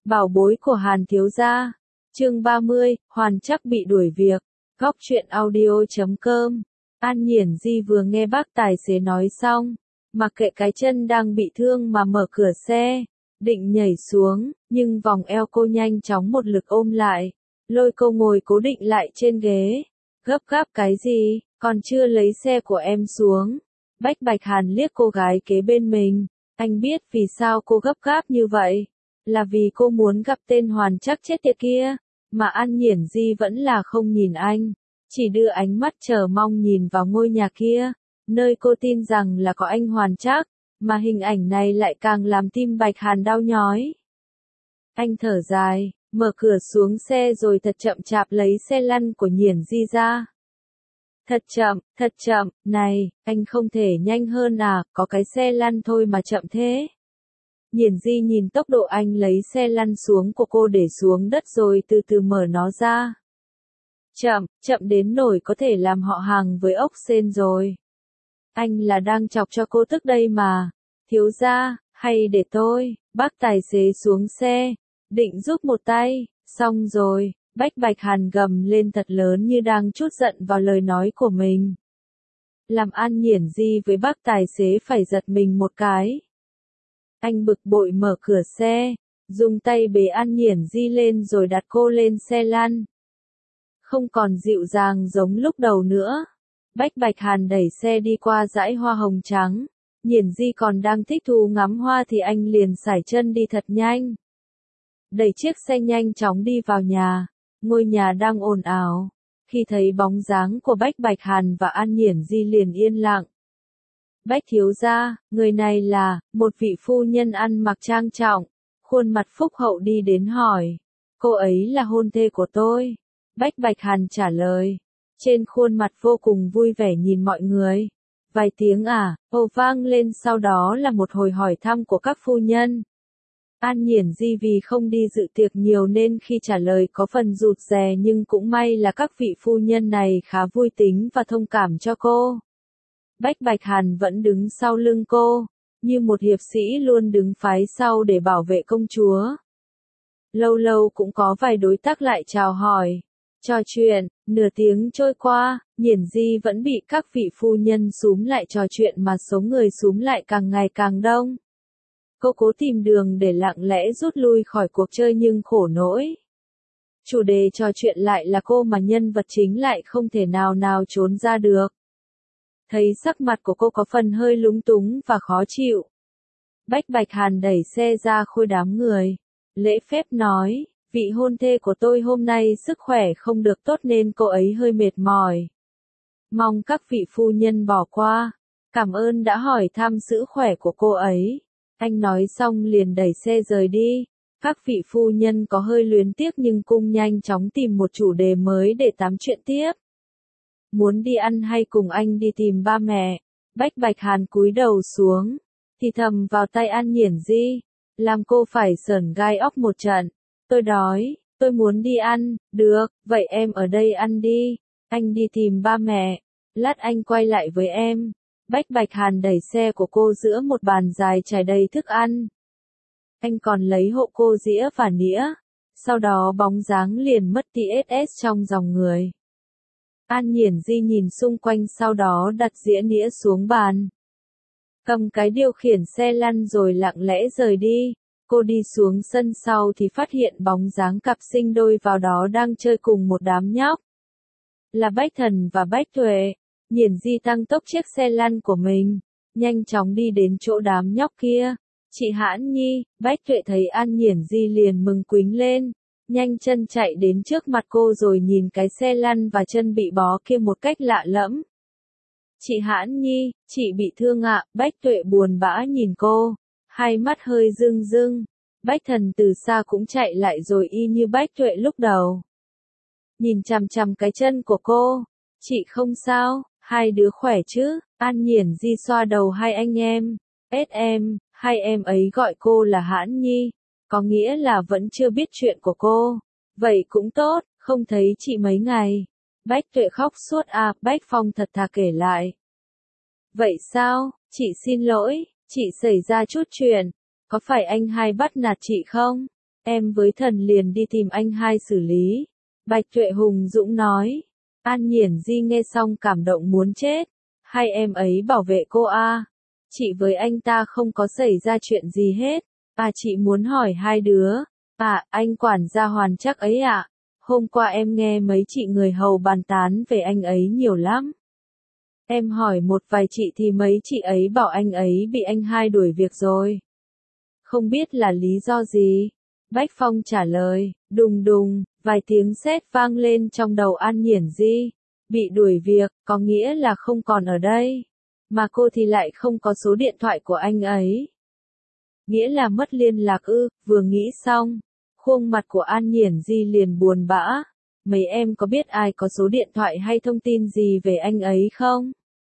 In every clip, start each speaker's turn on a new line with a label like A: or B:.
A: Bảo bối của Hàn thiếu gia. Chương 30, Hoàn chắc bị đuổi việc. Góc truyện audio.com. An Nhiển Di vừa nghe bác tài xế nói xong, mặc kệ cái chân đang bị thương mà mở cửa xe, định nhảy xuống, nhưng vòng eo cô nhanh chóng một lực ôm lại, lôi cô ngồi cố định lại trên ghế. Gấp gáp cái gì, còn chưa lấy xe của em xuống. Bách Bạch Hàn liếc cô gái kế bên mình, anh biết vì sao cô gấp gáp như vậy, là vì cô muốn gặp tên Hoàn chắc chết tiệt kia, mà An Nhiển Di vẫn là không nhìn anh, chỉ đưa ánh mắt chờ mong nhìn vào ngôi nhà kia, nơi cô tin rằng là có anh Hoàn chắc, mà hình ảnh này lại càng làm tim Bạch Hàn đau nhói. Anh thở dài, mở cửa xuống xe rồi thật chậm chạp lấy xe lăn của Nhiển Di ra. Thật chậm, này, anh không thể nhanh hơn à, có cái xe lăn thôi mà chậm thế. Nhiển Di nhìn tốc độ anh lấy xe lăn xuống của cô để xuống đất rồi từ từ mở nó ra. Chậm đến nỗi có thể làm họ hàng với ốc sên rồi. Anh là đang chọc cho cô tức đây mà. Thiếu gia, hay để tôi, bác tài xế xuống xe, định giúp một tay, xong rồi. Bách Bạch Hàn gầm lên thật lớn như đang trút giận vào lời nói của mình. Làm An Nhiển Di với bác tài xế phải giật mình một cái. Anh bực bội mở cửa xe, dùng tay bế An Nhiển Di lên rồi đặt cô lên xe lăn. Không còn dịu dàng giống lúc đầu nữa. Bách Bạch Hàn đẩy xe đi qua dãy hoa hồng trắng. Nhiển Di còn đang thích thú ngắm hoa thì anh liền sải chân đi thật nhanh. Đẩy chiếc xe nhanh chóng đi vào nhà. Ngôi nhà đang ồn ào. Khi thấy bóng dáng của Bách Bạch Hàn và An Nhiển Di liền yên lặng. Bách thiếu gia, người này là, một vị phu nhân ăn mặc trang trọng, khuôn mặt phúc hậu đi đến hỏi. Cô ấy là hôn thê của tôi. Bách Bạch Hàn trả lời. Trên khuôn mặt vô cùng vui vẻ nhìn mọi người. Vài tiếng ồ vang lên sau đó là một hồi hỏi thăm của các phu nhân. An Nhiển Di vì không đi dự tiệc nhiều nên khi trả lời có phần rụt rè nhưng cũng may là các vị phu nhân này khá vui tính và thông cảm cho cô. Bách Bạch Hàn vẫn đứng sau lưng cô, như một hiệp sĩ luôn đứng phái sau để bảo vệ công chúa. Lâu lâu cũng có vài đối tác lại chào hỏi, trò chuyện, nửa tiếng trôi qua, Nhiển Di vẫn bị các vị phu nhân xúm lại trò chuyện mà số người xúm lại càng ngày càng đông. Cô cố tìm đường để lặng lẽ rút lui khỏi cuộc chơi nhưng khổ nỗi. Chủ đề trò chuyện lại là cô mà nhân vật chính lại không thể nào trốn ra được. Thấy sắc mặt của cô có phần hơi lúng túng và khó chịu. Bách Bạch Hàn đẩy xe ra khôi đám người. Lễ phép nói, vị hôn thê của tôi hôm nay sức khỏe không được tốt nên cô ấy hơi mệt mỏi. Mong các vị phu nhân bỏ qua. Cảm ơn đã hỏi thăm sức khỏe của cô ấy. Anh nói xong liền đẩy xe rời đi. Các vị phu nhân có hơi luyến tiếc nhưng cũng nhanh chóng tìm một chủ đề mới để tám chuyện tiếp. Muốn đi ăn hay cùng anh đi tìm ba mẹ? Bách Bạch Hàn cúi đầu xuống, thì thầm vào tay An Nhiển Di, làm cô phải sởn gai óc một trận. Tôi đói, tôi muốn đi ăn, được, vậy em ở đây ăn đi, anh đi tìm ba mẹ, lát anh quay lại với em. Bách Bạch Hàn đẩy xe của cô giữa một bàn dài trải đầy thức ăn. Anh còn lấy hộ cô dĩa và nĩa, sau đó bóng dáng liền mất TSS trong dòng người. An Nhiển Di nhìn xung quanh sau đó đặt dĩa nĩa xuống bàn. Cầm cái điều khiển xe lăn rồi lặng lẽ rời đi. Cô đi xuống sân sau thì phát hiện bóng dáng cặp sinh đôi vào đó đang chơi cùng một đám nhóc. Là Bách Thần và Bách Tuệ. Nhiển Di tăng tốc chiếc xe lăn của mình, nhanh chóng đi đến chỗ đám nhóc kia. Chị Hãn Nhi, Bách Tuệ thấy An Nhiển Di liền mừng quính lên. Nhanh chân chạy đến trước mặt cô rồi nhìn cái xe lăn và chân bị bó kia một cách lạ lẫm. Chị Hãn Nhi, chị bị thương ạ, Bách Tuệ buồn bã nhìn cô, hai mắt hơi rưng rưng. Bách Thần từ xa cũng chạy lại rồi y như Bách Tuệ lúc đầu. Nhìn chằm chằm cái chân của cô, chị không sao, hai đứa khỏe chứ? An Nhiển Di xoa đầu hai anh em, hai em ấy gọi cô là Hãn Nhi. Có nghĩa là vẫn chưa biết chuyện của cô. Vậy cũng tốt, không thấy chị mấy ngày. Bách Tuệ khóc suốt Bách Phong thật thà kể lại. Vậy sao, chị xin lỗi, chị xảy ra chút chuyện. Có phải anh hai bắt nạt chị không? Em với thần liền đi tìm anh hai xử lý. Bạch Tuệ hùng dũng nói. An Nhiển Di nghe xong cảm động muốn chết. Hay em ấy bảo vệ cô à? Chị với anh ta không có xảy ra chuyện gì hết. À chị muốn hỏi hai đứa. À, anh quản gia Hoàn Trắc ấy ạ. Hôm qua em nghe mấy chị người hầu bàn tán về anh ấy nhiều lắm. Em hỏi một vài chị thì mấy chị ấy bảo anh ấy bị anh hai đuổi việc rồi. Không biết là lý do gì? Bách Phong trả lời, đùng đùng, vài tiếng sét vang lên trong đầu An Nhiển Di. Bị đuổi việc, có nghĩa là không còn ở đây. Mà cô thì lại không có số điện thoại của anh ấy. Nghĩa là mất liên lạc ư, vừa nghĩ xong. Khuôn mặt của An Nhiển Di liền buồn bã. Mấy em có biết ai có số điện thoại hay thông tin gì về anh ấy không?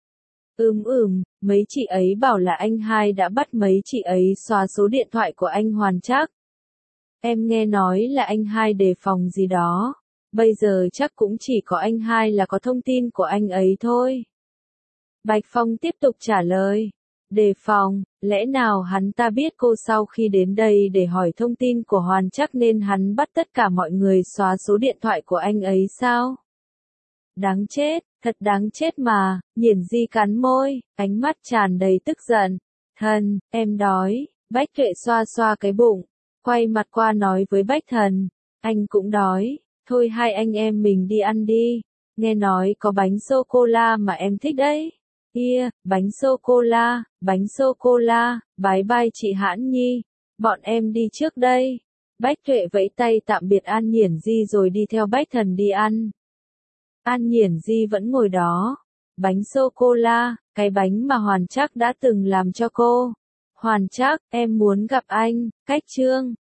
A: Mấy chị ấy bảo là anh hai đã bắt mấy chị ấy xóa số điện thoại của anh Hoàn Trắc. Em nghe nói là anh hai đề phòng gì đó. Bây giờ chắc cũng chỉ có anh hai là có thông tin của anh ấy thôi. Bạch Phong tiếp tục trả lời. Đề phòng, lẽ nào hắn ta biết cô sau khi đến đây để hỏi thông tin của Hoàn Trắc nên hắn bắt tất cả mọi người xóa số điện thoại của anh ấy sao? Đáng chết, thật đáng chết mà, Nhiển Di cắn môi, ánh mắt tràn đầy tức giận. Thần, em đói, Bách Tuệ xoa xoa cái bụng, quay mặt qua nói với Bách Thần, anh cũng đói, thôi hai anh em mình đi ăn đi, nghe nói có bánh sô-cô-la mà em thích đấy. Bánh sô-cô-la, bái bai chị Hãn Nhi, bọn em đi trước đây. Bách Tuệ vẫy tay tạm biệt An Nhiển Di rồi đi theo Bách Thần đi ăn. An Nhiển Di vẫn ngồi đó. Bánh sô-cô-la, cái bánh mà Hoàn Trắc đã từng làm cho cô. Hoàn Trắc, em muốn gặp anh, Cách Trương.